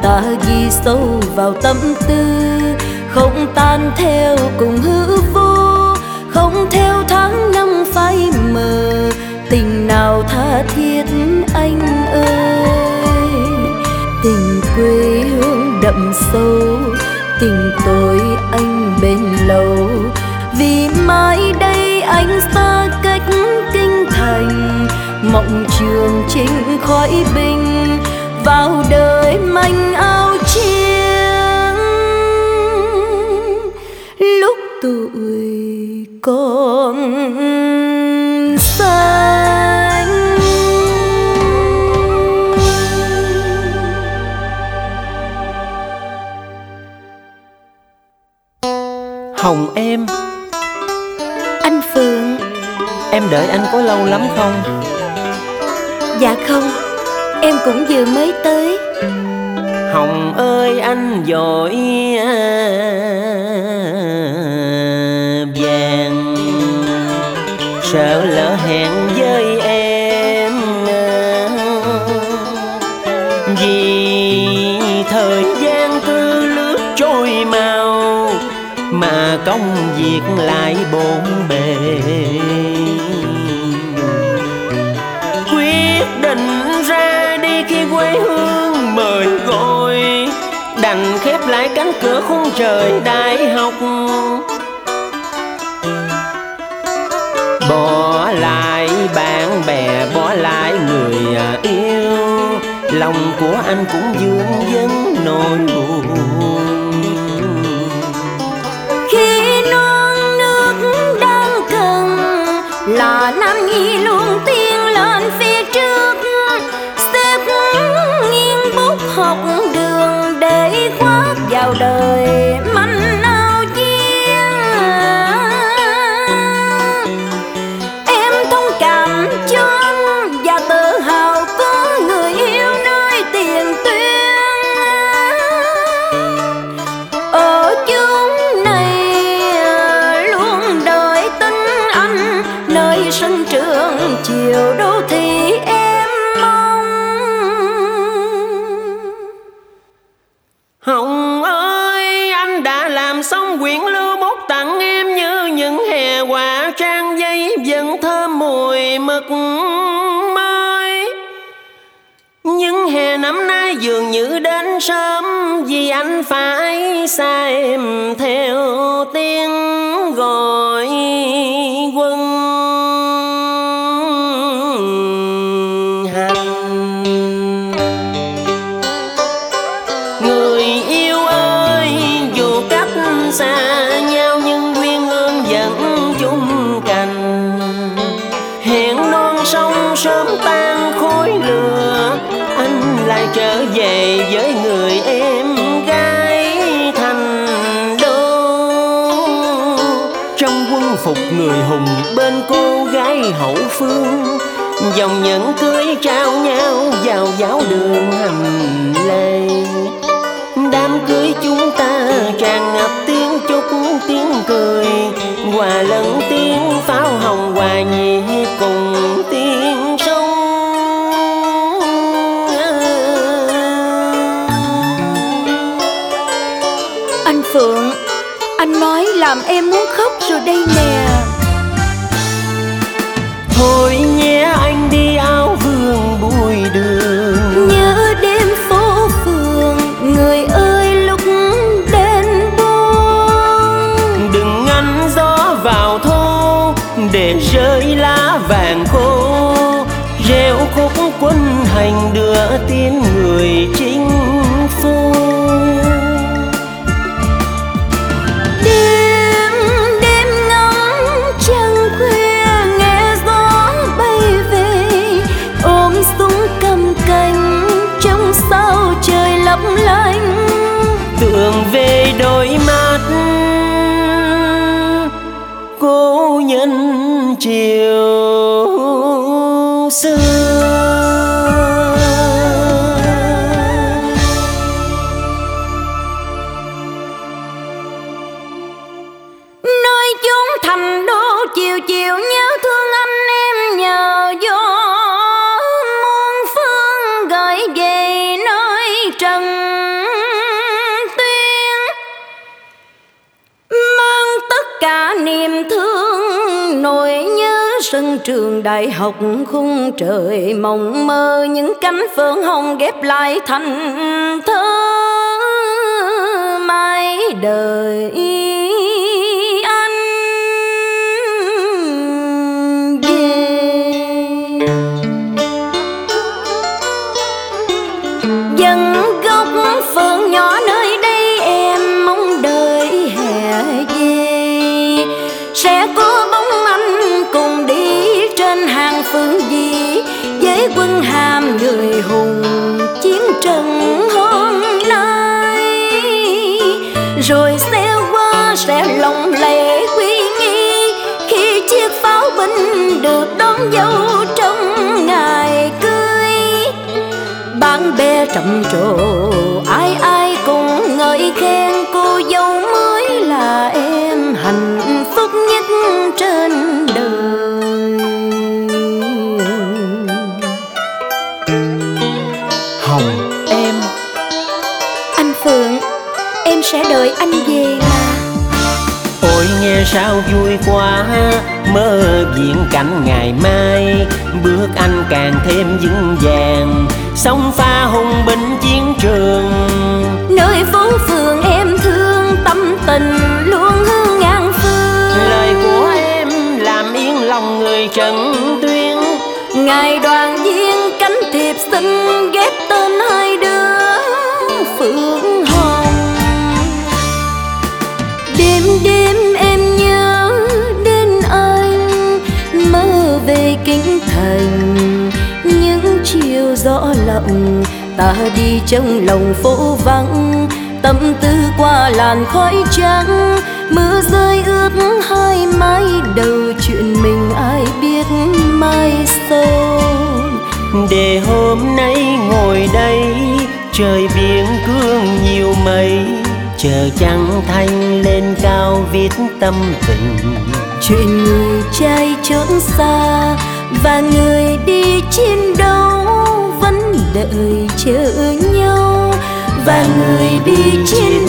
ta ghi sâu vào tâm tư, không tan theo cùng hư vô, không theo tháng năm phai mờ. Tình nào tha thiết anh ơi, tình quê hương đậm sâu, tình tôi anh bền lâu. Vì mãi đây anh xa cách kinh thành, mộng trường chinh khói binh vào đời manh áo chiến. Lúc tuổi còn xanh. Hồng em. Anh Phượng. Em đợi anh có lâu lắm không? Dạ không, em cũng vừa mới tới. Hồng ơi anh vội vàng, sợ lỡ hẹn với em, vì thời gian cứ lướt trôi mau, mà công việc lại bộn bề. Quyết định ra đi khi quê hương mời gọi, đành khép lại cánh cửa khung trời đại học. Bỏ lại bạn bè, bỏ lại người yêu, lòng của anh cũng vương vấn nỗi buồn. Khi non nước đang cần là Nam Nhi luôn tiến lên phía trước, xếp nghiêng bút học đường để khoác vào đời manh áo chiến. Em thông cảm cho anh và tự hào có người yêu nơi tiền tuyến. Ở chốn này luôn đợi tin anh, nơi sân trường chiều đô thị em mong. Hồng ơi, anh đã làm xong quyển lưu bút tặng em như những hè quả trang giấy vẫn thơm mùi mực mới. Nhưng hè năm nay dường như đến sớm, vì anh phải xa em theo tiếng gọi quân hành. Người yêu ơi, dù cách xa nhau nhưng duyên ương vẫn chung cành. Hẹn non sông sớm tan khói lửa, anh lại trở về với người em gái thành đô. Trong quân phục người hùng bên cô gái hậu phương, dòng nhẫn cưới trao nhau vào giáo đường hành lễ. Đám cưới chúng ta tràn ngập tiếng chúc tiếng cười, hòa lẫn tiếng pháo hồng hòa nhịp cùng tiếng sông. Anh Phượng, anh nói làm em muốn khóc rồi đây nè. Thôi nhé anh đi áo vương bụi đường, Nhớ đêm phố phường, người ơi lúc đến buông. đừng ngăn gió vào thô để rơi lá vàng khô, reo khúc quân hành đưa tin người chinh phu. Đêm ngắm trăng khuya, nghe gió bay về, ôm súng cầm cành trong sao trời lấp lánh. Tưởng về đôi mắt cố nhân chiều xưa. Nơi chốn thành đô chiều chiều nhớ thương anh em nhờ gió muôn phương gửi về nơi trần sân trường đại học, khung trời mộng mơ, những cánh phượng hồng ghép lại thành thơ mãi đời anh về. Dân gốc phượng nhỏ nơi đây em mong đợi hè về, sẽ có bóng anh cùng đi trên hàng phương gì với quân hàm người hùng chiến trận hôm nay. Rồi xe qua sẽ lộng lẫy quy nghi khi chiếc pháo binh được đón dâu trong ngày cưới. Bạn bè trầm trồ ai ai cũng ngợi khen cô dâu mới là em hạnh phúc nhất trên đời. Hồng em. Anh Phượng, em sẽ đợi anh về mà. Ôi nghe sao vui quá, mơ viễn cảnh ngày mai, bước anh càng thêm vững vàng, sông pha hùng binh chiến trường. Nơi phố phường em thương, tâm tình luôn hương ngàn phương. Lời của em làm yên lòng người Trần Tuyên. Ngày đoàn viên cánh thiệp xin ghép tên hai đứa Phượng Hồng. Đêm đêm em nhớ đến anh, mơ về kinh thành. Những chiều gió lộng ta đi trong lòng phố vắng, tâm tư qua làn khói trắng. Mưa rơi ướt hai mái đầu, chuyện mình ai biết mai sau. Để hôm nay ngồi đây, trời biển cương nhiều mây, chờ trăng thanh lên cao viết tâm tình. Chuyện người trai trốn xa và người đi chiến đấu vẫn đợi chờ nhau, và người đi chiến